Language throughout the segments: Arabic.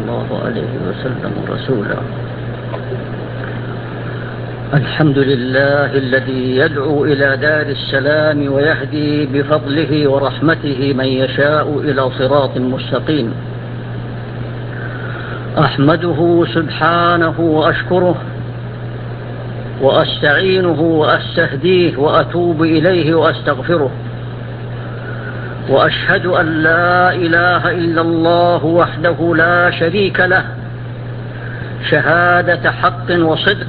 الله عليه وسلم رسولا. الحمد لله الذي يدعو إلى دار السلام ويهدي بفضله ورحمته من يشاء إلى صراط مستقيم. أحمده سبحانه وأشكره وأستعينه وأستهديه وأتوب إليه وأستغفره، وأشهد أن لا إله إلا الله وحده لا شريك له شهادة حق وصدق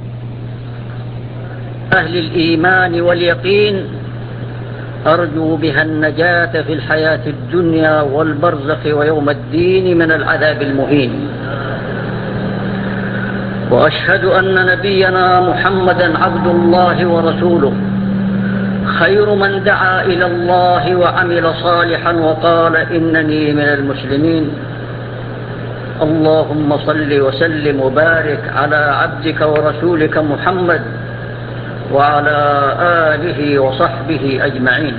أهل الإيمان واليقين، أرجو بها النجاة في الحياة الدنيا والبرزخ ويوم الدين من العذاب المهين. وأشهد أن نبينا محمدا عبد الله ورسوله، خير من دعا إلى الله وعمل صالحا وقال إنني من المسلمين. اللهم صل وسلم وبارك على عبدك ورسولك محمد وعلى آله وصحبه أجمعين.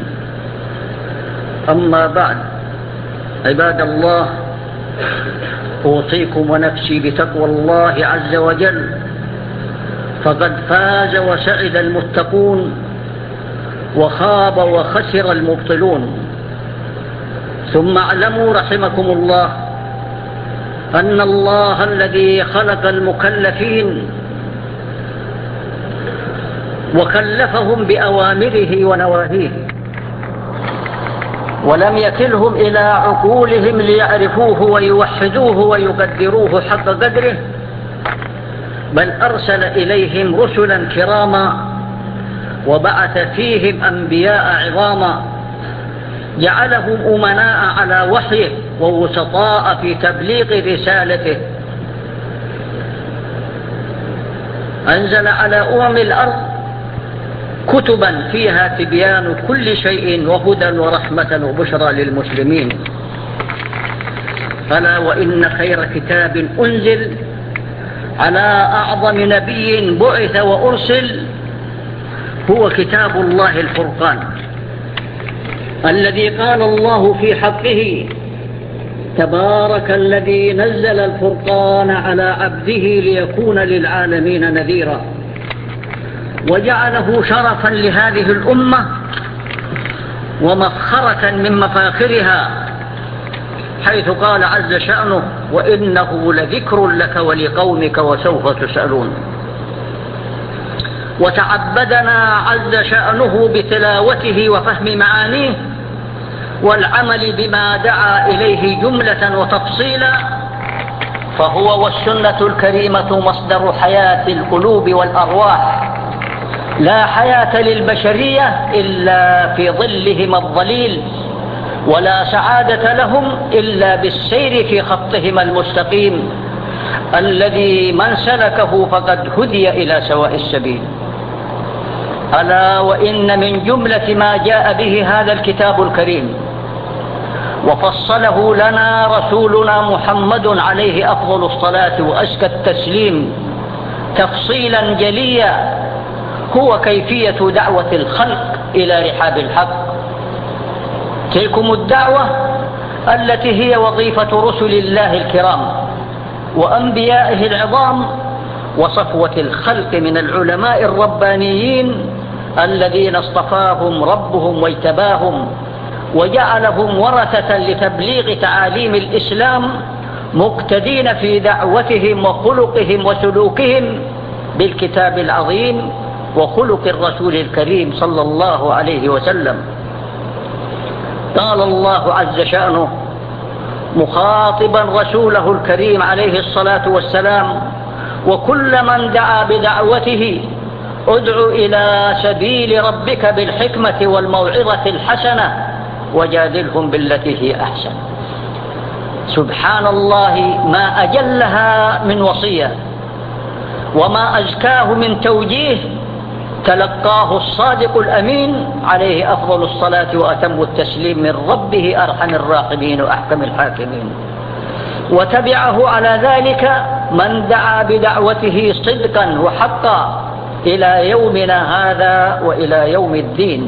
أما بعد، عباد الله، أوصيكم ونفسي بتقوى الله عز وجل، فقد فاز وسعد المتقون وخاب وخسر المبطلون. ثم اعلموا رحمكم الله أن الله الذي خلق المكلفين وكلفهم بأوامره ونواهيه، ولم يكلهم إلى عقولهم ليعرفوه ويوحدوه ويقدروه حق قدره، بل أرسل إليهم رسلا كراما وبعث فيهم أنبياء عظاما، جعلهم أمناء على وحيه ووسطاء في تبليغ رسالته. أنزل على الأرض كتبا فيها تبيان كل شيء وهدى ورحمة وبشرى للمسلمين. ألا وإن خير كتاب أنزل على أعظم نبي بعث وأرسل هو كتاب الله الفرقان، الذي قال الله في حقه: تبارك الذي نزل الفرقان على عبده ليكون للعالمين نذيرا، وجعله شرفا لهذه الأمة ومفخرة من مفاخرها، حيث قال عز شأنه: وإنه لذكر لك ولقومك وسوف تسألون. وتعبدنا عز شأنه بتلاوته وفهم معانيه والعمل بما دعا إليه جملة وتفصيلا، فهو والسنة الكريمة مصدر حياة القلوب والأرواح، لا حياة للبشرية إلا في ظلهم الظليل، ولا سعادة لهم إلا بالسير في خطهم المستقيم الذي من سلكه فقد هدي إلى سواء السبيل. ألا وإن من جملة ما جاء به هذا الكتاب الكريم وفصله لنا رسولنا محمد عليه أفضل الصلاة وأزكى التسليم تفصيلا جليا، هو كيفية دعوة الخلق إلى رحاب الحق. تلكم الدعوة التي هي وظيفة رسل الله الكرام وأنبيائه العظام وصفوة الخلق من العلماء الربانيين الذين اصطفاهم ربهم واجتباهم وجعلهم ورثة لتبليغ تعاليم الإسلام، مقتدين في دعوتهم وخلقهم وسلوكهم بالكتاب العظيم وخلق الرسول الكريم صلى الله عليه وسلم. قال الله عز شأنه مخاطبا رسوله الكريم عليه الصلاة والسلام: وكل من دعا بدعوته ادع إلى سبيل ربك بالحكمة والموعظة الحسنة وجادلهم بالتي هي أحسن. سبحان الله، ما أجلها من وصية وما أزكاه من توجيه تلقاه الصادق الأمين عليه أفضل الصلاة وأتم التسليم من ربه أرحم الراحمين وأحكم الحاكمين. وتبعه على ذلك من دعا بدعوته صدقا وحقا إلى يومنا هذا وإلى يوم الدين.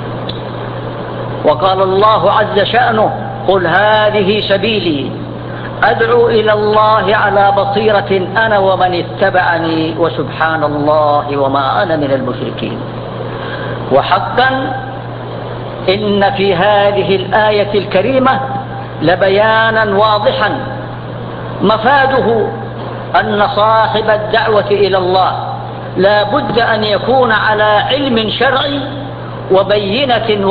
وقال الله عز شأنه: قل هذه سبيلي أدعو إلى الله على بصيرة أنا ومن اتبعني وسبحان الله وما أنا من المشركين. وحقا إن في هذه الآية الكريمة لبيانا واضحا مفاده أن صاحب الدعوة إلى الله لا بد أن يكون على علم شرعي وبينة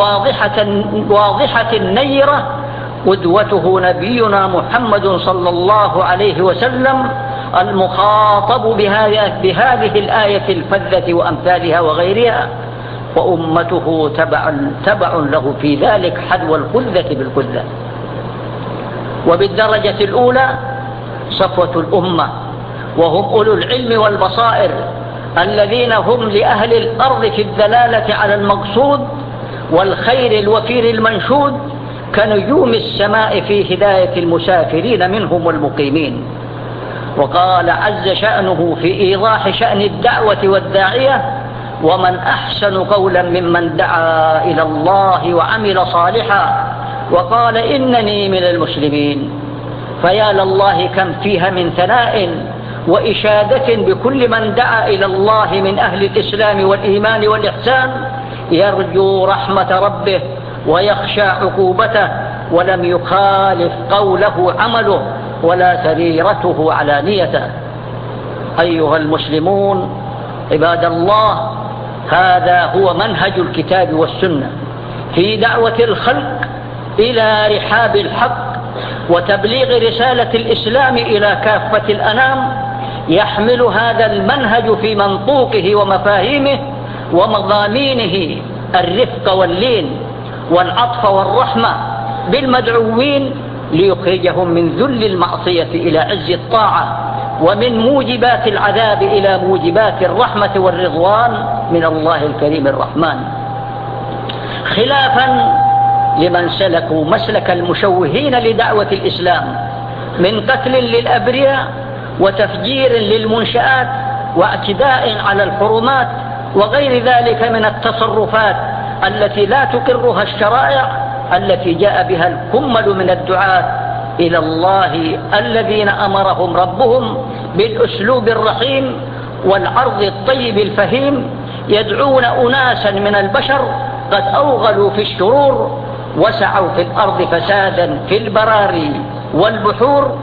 واضحة نيرة. قدوته نبينا محمد صلى الله عليه وسلم المخاطب بهذه الآية الفذة وأمثالها وغيرها، وأمته تبع له في ذلك حذو القذة بالقذة. وبالدرجة الأولى صفوة الأمة، وهم أولو العلم والبصائر الذين هم لأهل الأرض في الدلالة على المقصود والخير الوفير المنشود كنجوم السماء في هداية المسافرين منهم والمقيمين. وقال عز شأنه في إيضاح شأن الدعوة والداعية: ومن أحسن قولا ممن دعا إلى الله وعمل صالحا وقال إنني من المسلمين. فيا لله كم فيها من ثناء وإشادة بكل من دعا إلى الله من أهل الإسلام والإيمان والإحسان، يرجو رحمة ربه ويخشى عقوبته، ولم يخالف قوله عمله ولا سريرته علانيته. أيها المسلمون عباد الله، هذا هو منهج الكتاب والسنة في دعوة الخلق إلى رحاب الحق وتبليغ رسالة الإسلام إلى كافة الأنام. يحمل هذا المنهج في منطوقه ومفاهيمه ومضامينه الرفق واللين والعطف والرحمة بالمدعوين ليخرجهم من ذل المعصية إلى عز الطاعة، ومن موجبات العذاب إلى موجبات الرحمة والرضوان من الله الكريم الرحمن، خلافا لمن سلكوا مسلك المشوهين لدعوة الإسلام من قتل للأبرياء وتفجير للمنشآت واعتداء على الحرمات وغير ذلك من التصرفات التي لا تقرها الشرائع التي جاء بها الكمل من الدعاة إلى الله الذين أمرهم ربهم بالأسلوب الرحيم والعرض الطيب الفهيم، يدعون أناسا من البشر قد أوغلوا في الشرور وسعوا في الأرض فسادا في البراري والبحور،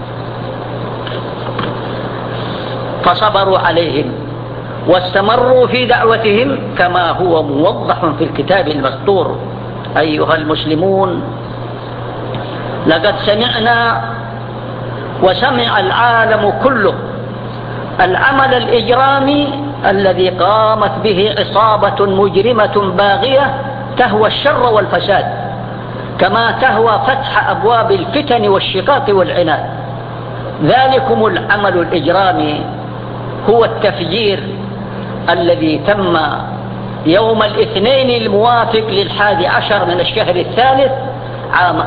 فصبروا عليهم واستمروا في دعوتهم كما هو موضح في الكتاب المسطور. أيها المسلمون، لقد سمعنا وسمع العالم كله العمل الإجرامي الذي قامت به عصابة مجرمة باغية تهوى الشر والفساد، كما تهوى فتح أبواب الفتن والشقاق والعناد. ذلكم العمل الإجرامي هو التفجير الذي تم يوم الاثنين الموافق ل11 من الشهر الثالث عام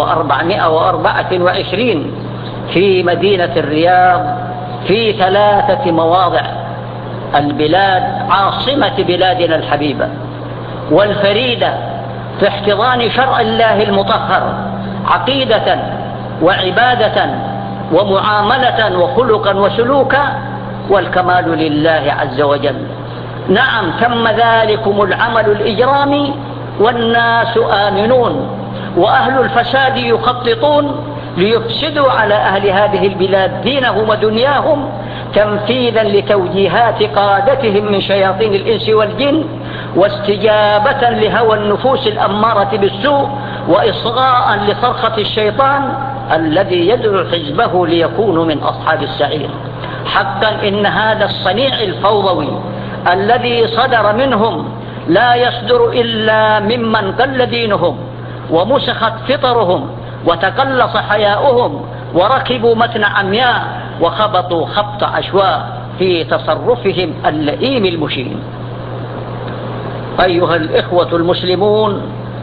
1424 في مدينة الرياض في 3 مواضع: البلاد عاصمة بلادنا الحبيبة والفريدة في احتضان شرع الله المطهر عقيدة وعبادة ومعاملة وخلقا وسلوكا، والكمال لله عز وجل. نعم، تم ذلكم العمل الإجرامي والناس آمنون، وأهل الفساد يخططون ليفسدوا على أهل هذه البلاد دينهم ودنياهم تنفيذا لتوجيهات قادتهم من شياطين الإنس والجن، واستجابة لهوى النفوس الأمارة بالسوء، وإصغاء لصرخة الشيطان الذي يدعو حزبه ليكونوا من أصحاب السعير. حقا إن هذا الصنيع الفوضوي الذي صدر منهم لا يصدر إلا ممن قل دينهم ومسخت فطرهم وتقلص حياؤهم وركبوا متن عمياء وخبطوا خبط عشواء في تصرفهم اللئيم المشين. أيها الإخوة المسلمون،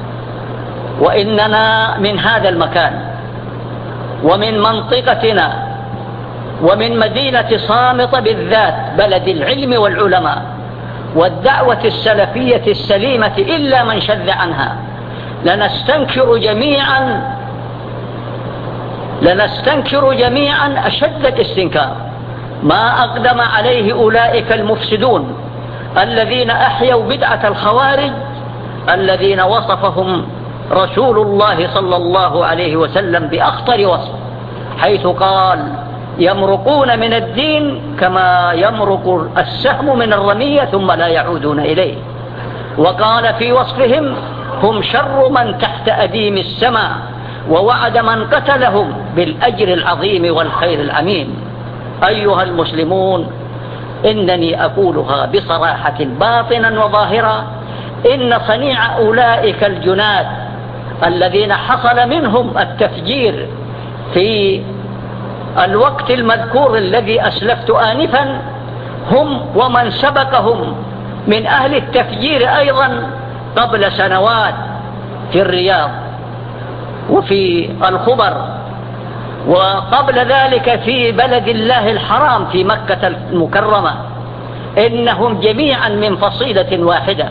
وإننا من هذا المكان ومن منطقتنا ومن مدينة صامت بالذات بلد العلم والعلماء والدعوة السلفية السليمة إلا من شذ عنها، لنستنكر جميعا لنستنكر جميعا أشد الاستنكار ما أقدم عليه أولئك المفسدون الذين أحيوا بدعة الخوارج، الذين وصفهم رسول الله صلى الله عليه وسلم بأخطر وصف، حيث قال: يمرقون من الدين كما يمرق السهم من الرمية ثم لا يعودون إليه. وقال في وصفهم: هم شر من تحت أديم السماء، ووعد من قتلهم بالأجر العظيم والخير العميم. أيها المسلمون، إنني أقولها بصراحة باطنا وظاهرا: إن صنيع أولئك الجنات الذين حصل منهم التفجير في الوقت المذكور الذي أسلفت آنفا هم ومن سبقهم من أهل التفجير أيضا قبل سنوات في الرياض وفي الخبر، وقبل ذلك في بلد الله الحرام في مكة المكرمة. إنهم جميعا من فصيلة واحدة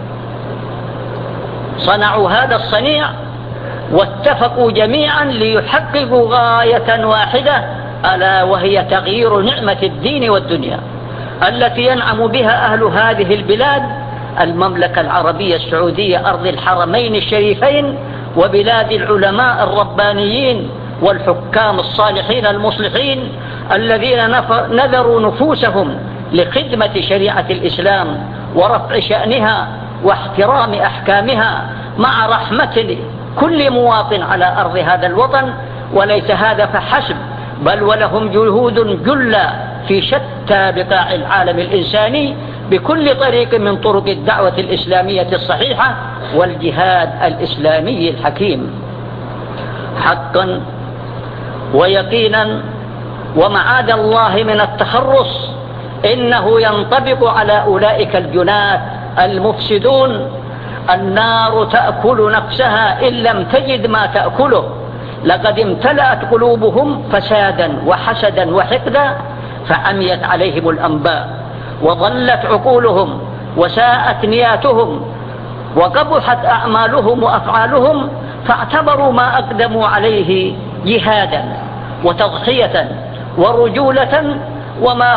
صنعوا هذا الصنيع، واتفقوا جميعا ليحققوا غاية واحدة، ألا وهي تغيير نعمة الدين والدنيا التي ينعم بها أهل هذه البلاد، المملكة العربية السعودية أرض الحرمين الشريفين، وبلاد العلماء الربانيين والحكام الصالحين المصلحين الذين نذروا نفوسهم لخدمة شريعة الإسلام ورفع شأنها واحترام أحكامها، مع رحمة كل مواطن على أرض هذا الوطن. وليس هذا فحسب، بل ولهم جهود جلة في شتى بقاع العالم الإنساني بكل طريق من طرق الدعوة الإسلامية الصحيحة والجهاد الإسلامي الحكيم. حقا ويقينا ومعاذ الله من التخرص، إنه ينطبق على أولئك الجنات المفسدون: النار تأكل نفسها إن لم تجد ما تأكله. لقد امتلأت قلوبهم فسادا وحسدا وحقدا، فعميت عليهم الأنباء، وضلت عقولهم، وساءت نياتهم، وقبحت أعمالهم وأفعالهم، فاعتبروا ما أقدموا عليه جهادا وتضحية ورجولة، وما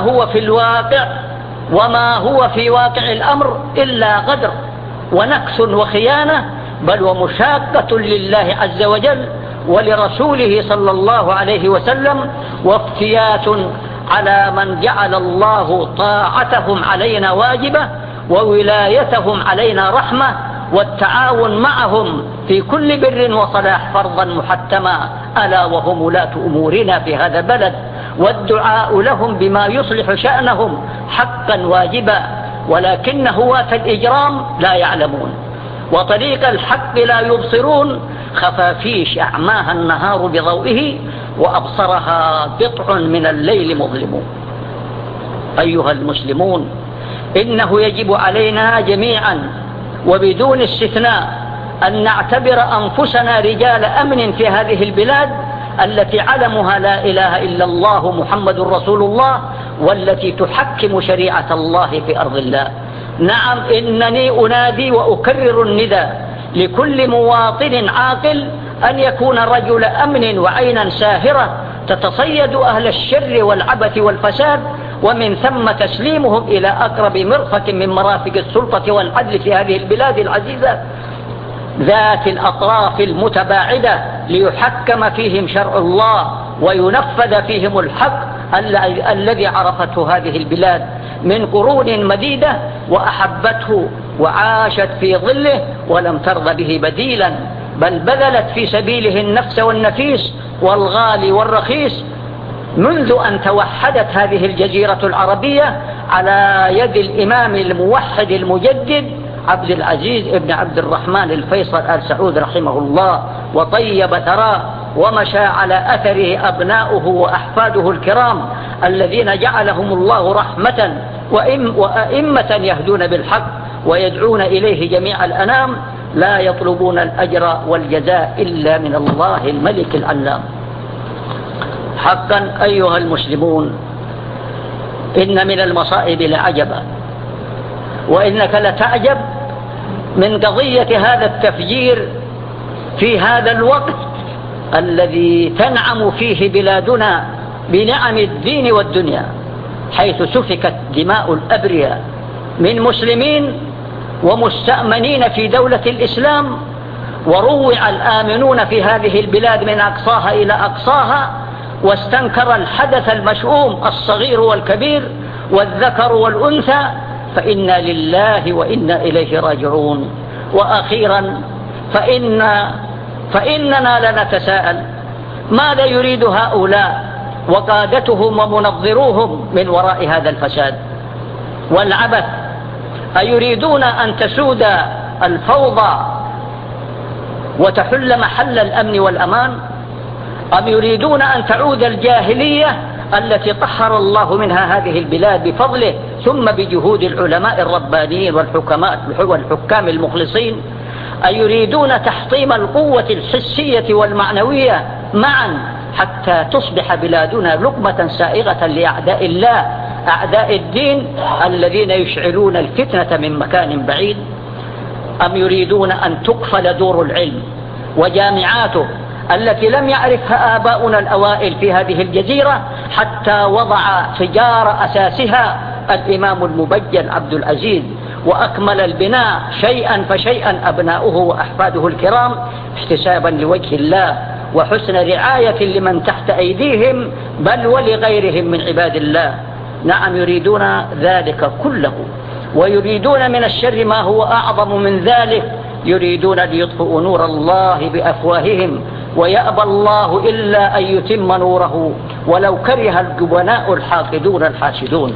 هو في واقع الأمر إلا غدر ونكس وخيانة، بل ومشاقة لله عز وجل ولرسوله صلى الله عليه وسلم، وافتيات على من جعل الله طاعتهم علينا واجبة وولايتهم علينا رحمة، والتعاون معهم في كل بر وصلاح فرضا محتما، ألا وهم ولاة أمورنا في هذا البلد، والدعاء لهم بما يصلح شأنهم حقا واجبا. ولكن هواة الإجرام لا يعلمون، وطريق الحق لا يبصرون، خفافيش أعماها النهار بضوئه، وأبصرها قطع من الليل مظلم. أيها المسلمون، إنه يجب علينا جميعا وبدون استثناء أن نعتبر أنفسنا رجال أمن في هذه البلاد التي علمها لا إله إلا الله محمد رسول الله، والتي تحكم شريعة الله في أرض الله. نعم، إنني أنادي وأكرر النداء لكل مواطن عاقل أن يكون رجل أمن وعينا ساهرة تتصيد أهل الشر والعبث والفساد، ومن ثم تسليمهم إلى أقرب مرفق من مرافق السلطة والعدل في هذه البلاد العزيزة ذات الأطراف المتباعدة، ليحكم فيهم شرع الله وينفذ فيهم الحق الذي عرفته هذه البلاد من قرون مديدة، وأحبته وعاشت في ظله ولم ترض به بديلا، بل بذلت في سبيله النفس والنفيس والغالي والرخيص منذ أن توحدت هذه الجزيرة العربية على يد الإمام الموحد المجدد عبد العزيز ابن عبد الرحمن الفيصل آل سعود رحمه الله، وطيب ثراه، ومشى على أثره أبناؤه وأحفاده الكرام الذين جعلهم الله رحمة وأئمة يهدون بالحق ويدعون إليه جميع الأنام، لا يطلبون الأجر والجزاء إلا من الله الملك العلام. حقا أيها المسلمون، إن من المصائب لعجبا، وإنك لتعجب من قضية هذا التفجير في هذا الوقت الذي تنعم فيه بلادنا بنعم الدين والدنيا، حيث سفكت دماء الأبرياء من مسلمين ومستأمنين في دولة الإسلام، وروع الآمنون في هذه البلاد من أقصاها إلى أقصاها، واستنكر الحدث المشؤوم الصغير والكبير والذكر والأنثى، فإنا لله وإنا إليه راجعون. وأخيرا فإننا لنتساءل ماذا يريد هؤلاء وقادتهم ومنظروهم من وراء هذا الفساد والعبث؟ أيريدون أن تسود الفوضى وتحل محل الأمن والأمان، أم يريدون أن تعود الجاهلية التي طهر الله منها هذه البلاد بفضله ثم بجهود العلماء الربانيين والحكام المخلصين؟ أيريدون تحطيم القوة الحسية والمعنوية معا حتى تصبح بلادنا لقمة سائغة لأعداء الله أعداء الدين الذين يشعلون الفتنة من مكان بعيد؟ أم يريدون أن تقفل دور العلم وجامعاته التي لم يعرفها آباؤنا الأوائل في هذه الجزيرة حتى وضع فجار أساسها الإمام المبجل عبد العزيز، وأكمل البناء شيئا فشيئا أبناؤه وأحفاده الكرام احتسابا لوجه الله وحسن رعاية لمن تحت أيديهم بل ولغيرهم من عباد الله؟ نعم، يريدون ذلك كله، ويريدون من الشر ما هو أعظم من ذلك، يريدون ليطفئوا نور الله بأفواههم ويأبى الله إلا أن يتم نوره ولو كره الجبناء الحاقدون الحاسدون.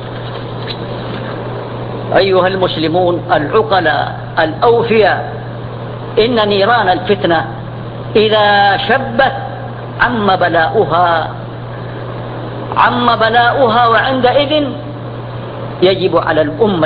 أيها المسلمون العقلاء الأوفياء، إن نيران الفتنة إذا شبت عم بلاؤها، وعندئذ يجب على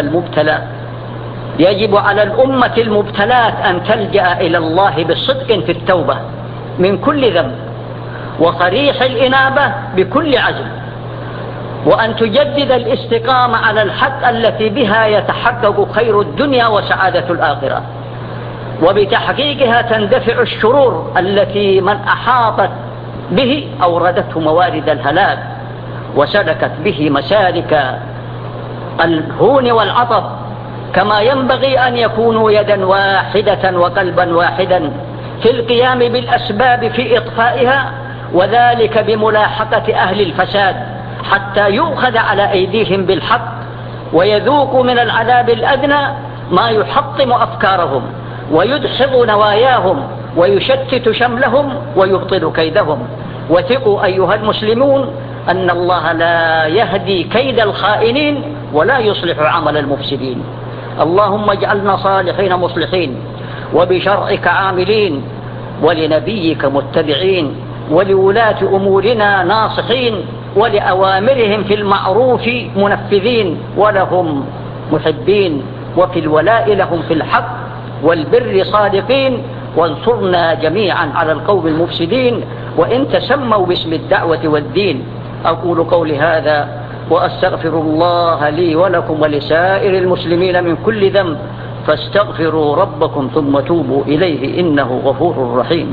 الأمة المبتلاة أن تلجأ إلى الله بصدق في التوبة من كل ذنب وصريح الإنابة بكل عزم، وأن تجدد الاستقامة على الحق التي بها يتحقق خير الدنيا وسعادة الآخرة، وبتحقيقها تندفع الشرور التي من أحاطت به أوردته موارد الهلاك وسلكت به مسالك الهون والعطب، كما ينبغي أن يكونوا يدا واحدة وقلبا واحدا في القيام بالأسباب في إطفائها، وذلك بملاحقة أهل الفساد حتى يؤخذ على أيديهم بالحق ويذوقوا من العذاب الأدنى ما يحطم أفكارهم ويدحض نواياهم ويشتت شملهم ويبطل كيدهم. وثقوا أيها المسلمون أن الله لا يهدي كيد الخائنين ولا يصلح عمل المفسدين. اللهم اجعلنا صالحين مصلحين، وبشرعك عاملين، ولنبيك متبعين، ولولاة أمورنا ناصحين، ولأوامرهم في المعروف منفذين، ولهم محبين، وفي الولاء لهم في الحق والبر صادقين، وانصرنا جميعا على القوم المفسدين وإن تسموا باسم الدعوة والدين. أقول قولي هذا وأستغفر الله لي ولكم ولسائر المسلمين من كل ذنب، فاستغفروا ربكم ثم توبوا إليه إنه غفور رحيم.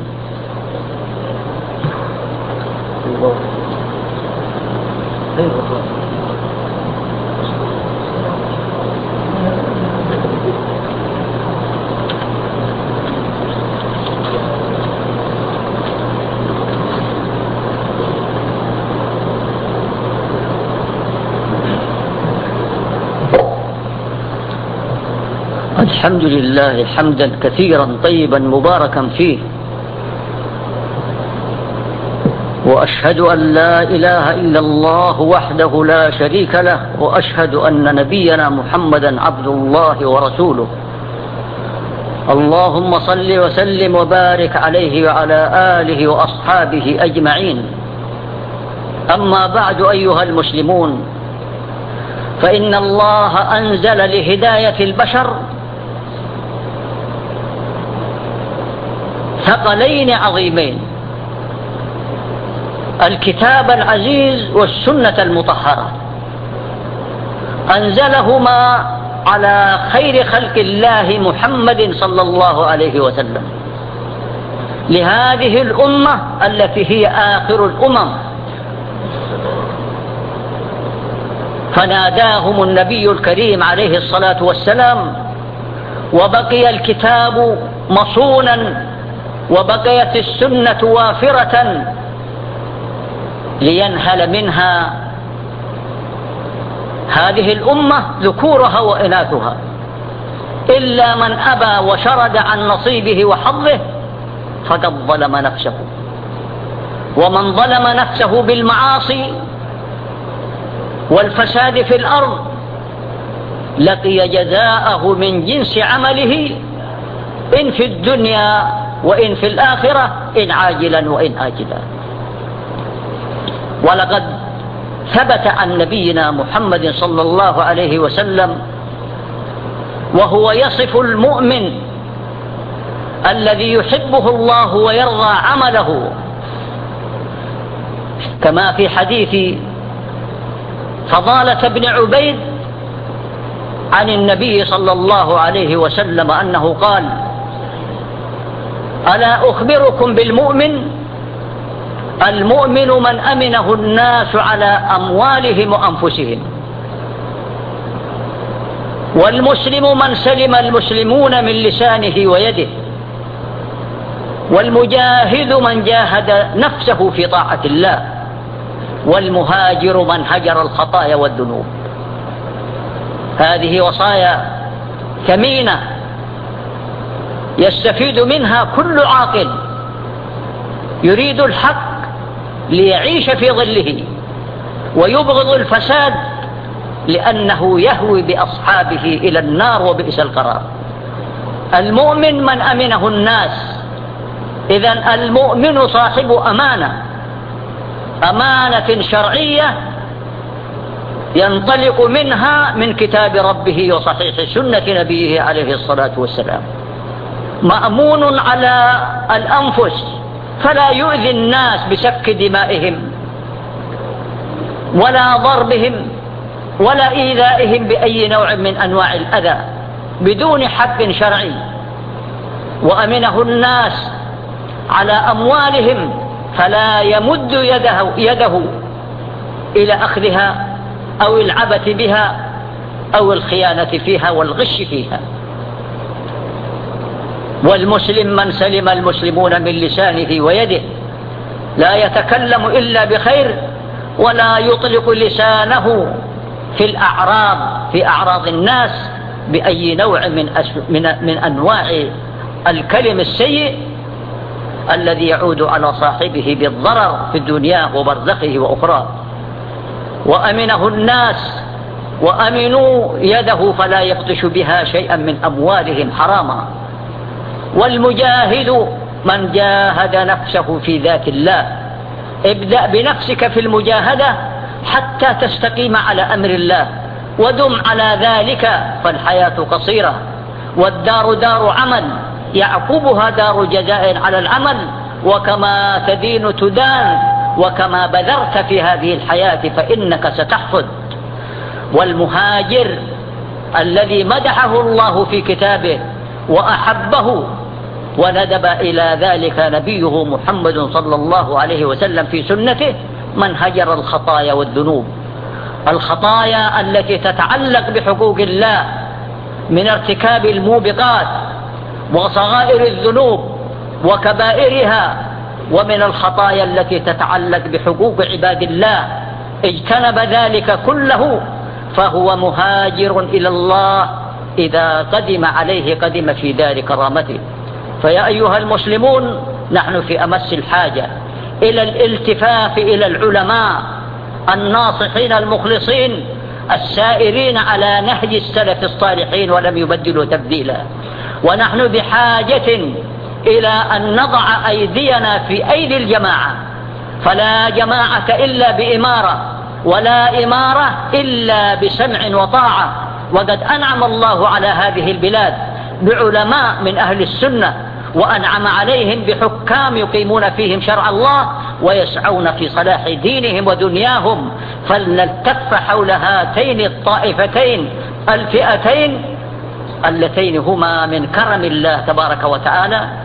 الحمد لله حمدا كثيرا طيبا مباركا فيه، وأشهد أن لا إله إلا الله وحده لا شريك له، وأشهد أن نبينا محمدا عبد الله ورسوله. اللهم صل وسلم وبارك عليه وعلى آله وأصحابه أجمعين. أما بعد أيها المسلمون، فإن الله أنزل لهداية البشر ثقلين عظيمين: الكتاب العزيز والسنة المطهرة، أنزلهما على خير خلق الله محمد صلى الله عليه وسلم، لهذه الأمة التي هي آخر الأمم. فناداهم النبي الكريم عليه الصلاة والسلام، وبقي الكتاب مصونا وبقيت السنة وافرة لينهل منها هذه الأمة ذكورها وإناثها، إلا من أبى وشرد عن نصيبه وحظه فقد ظلم نفسه. ومن ظلم نفسه بالمعاصي والفساد في الأرض لقي جزاءه من جنس عمله إن في الدنيا وإن في الآخرة، إن عاجلا وإن آجلا. ولقد ثبت عن نبينا محمد صلى الله عليه وسلم وهو يصف المؤمن الذي يحبه الله ويرضى عمله، كما في حديث فضالة بن عبيد عن النبي صلى الله عليه وسلم أنه قال: ألا أخبركم بالمؤمن؟ المؤمن من أمنه الناس على أموالهم وأنفسهم، والمسلم من سلم المسلمون من لسانه ويده، والمجاهد من جاهد نفسه في طاعة الله، والمهاجر من هجر الخطايا والذنوب. هذه وصايا ثمينة يستفيد منها كل عاقل يريد الحق ليعيش في ظله، ويبغض الفساد لأنه يهوي بأصحابه إلى النار وبئس القرار. المؤمن من أمنه الناس، إذن المؤمن صاحب أمانة شرعية ينطلق منها من كتاب ربه وصحيح سنة نبيه عليه الصلاة والسلام. مأمون على الأنفس فلا يؤذي الناس بسفك دمائهم ولا ضربهم ولا إيذائهم بأي نوع من أنواع الأذى بدون حق شرعي. وأمنه الناس على أموالهم فلا يمد يده إلى أخذها أو العبث بها أو الخيانة فيها والغش فيها. والمسلم من سلم المسلمون من لسانه ويده، لا يتكلم إلا بخير ولا يطلق لسانه في أعراض الناس بأي نوع من أنواع الكلم السيء الذي يعود على صاحبه بالضرر في الدنيا وبرزخه وأخرى. وأمنه الناس وأمنوا يده فلا يبطش بها شيئا من أموالهم حراما. والمجاهد من جاهد نفسه في ذات الله. ابدأ بنفسك في المجاهدة حتى تستقيم على أمر الله، ودم على ذلك، فالحياة قصيرة، والدار دار عمل يعقبها دار جزاء على العمل، وكما تدين تدان، وكما بذرت في هذه الحياة فإنك ستحصد. والمهاجر الذي مدحه الله في كتابه وأحبه وندب إلى ذلك نبيه محمد صلى الله عليه وسلم في سنته، من هجر الخطايا والذنوب. الخطايا التي تتعلق بحقوق الله من ارتكاب الموبقات وصغائر الذنوب وكبائرها، ومن الخطايا التي تتعلق بحقوق عباد الله، اجتنب ذلك كله فهو مهاجر إلى الله إذا قدم عليه قدم في دار كرامته. فيا أيها المسلمون، نحن في أمس الحاجة إلى الالتفاف إلى العلماء الناصحين المخلصين السائرين على نهج السلف الصالحين ولم يبدلوا تبديلا. ونحن بحاجة إلى أن نضع أيدينا في أيدي الجماعة، فلا جماعة إلا بإمارة، ولا إمارة إلا بسمع وطاعة. وقد أنعم الله على هذه البلاد بعلماء من أهل السنة، وأنعم عليهم بحكام يقيمون فيهم شرع الله ويسعون في صلاح دينهم ودنياهم. فلنلتف حول هاتين الطائفتين الفئتين اللتين هما من كرم الله تبارك وتعالى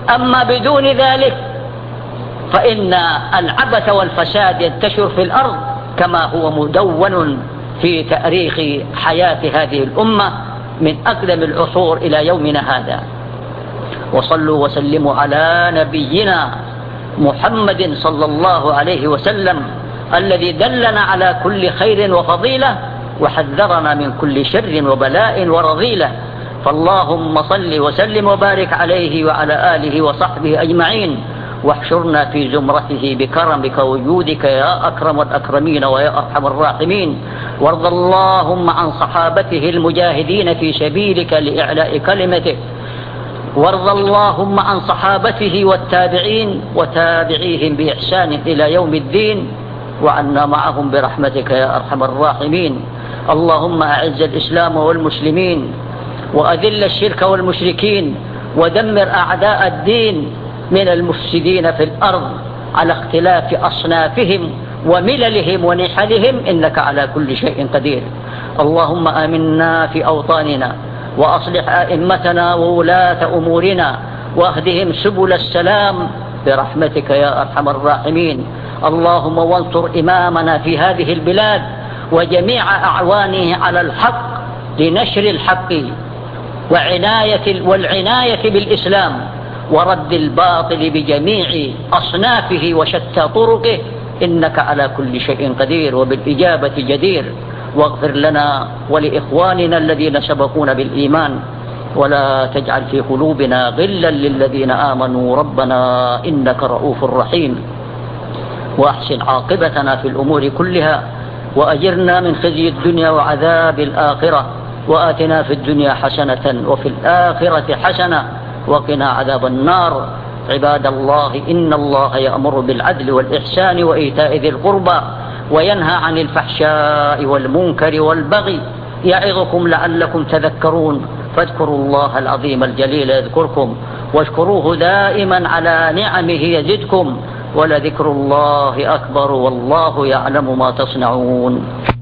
أما بدون ذلك فإن العبث والفساد ينتشر في الأرض كما هو مدون في تاريخ حياة هذه الأمة من أقدم العصور إلى يومنا هذا. وصلوا وسلموا على نبينا محمد صلى الله عليه وسلم الذي دلنا على كل خير وفضيلة وحذرنا من كل شر وبلاء ورذيلة. فاللهم صل وسلم وبارك عليه وعلى آله وصحبه أجمعين، واحشرنا في زمرته بكرمك وجودك يا أكرم الأكرمين ويا أرحم الراحمين. وارض اللهم عن صحابته المجاهدين في سبيلك لإعلاء كلمتك، وارض اللهم عن صحابته والتابعين وتابعيهم بإحسان إلى يوم الدين، وعنا معهم برحمتك يا أرحم الراحمين. اللهم أعز الإسلام والمسلمين، وأذل الشرك والمشركين، ودمر أعداء الدين من المفسدين في الأرض على اختلاف أصنافهم ومللهم ونحلهم، إنك على كل شيء قدير. اللهم آمنا في أوطاننا، وأصلح أئمتنا وولاة أمورنا، واهدهم سبل السلام برحمتك يا أرحم الراحمين. اللهم وانصر إمامنا في هذه البلاد وجميع أعوانه على الحق لنشر الحق والعناية بالإسلام، ورد الباطل بجميع أصنافه وشتى طرقه، إنك على كل شيء قدير وبالإجابة جدير. واغفر لنا ولإخواننا الذين سبقونا بالإيمان، ولا تجعل في قلوبنا غلا للذين آمنوا ربنا إنك رؤوف رحيم. وأحسن عاقبتنا في الأمور كلها، وأجرنا من خزي الدنيا وعذاب الآخرة، وآتنا في الدنيا حسنة وفي الآخرة حسنة وقنا عذاب النار. عباد الله، إن الله يأمر بالعدل والإحسان وإيتاء ذي القربى، وينهى عن الفحشاء والمنكر والبغي، يعظكم لعلكم تذكرون. فاذكروا الله العظيم الجليل يذكركم، واشكروه دائما على نعمه يزدكم، ولذكر الله أكبر، والله يعلم ما تصنعون.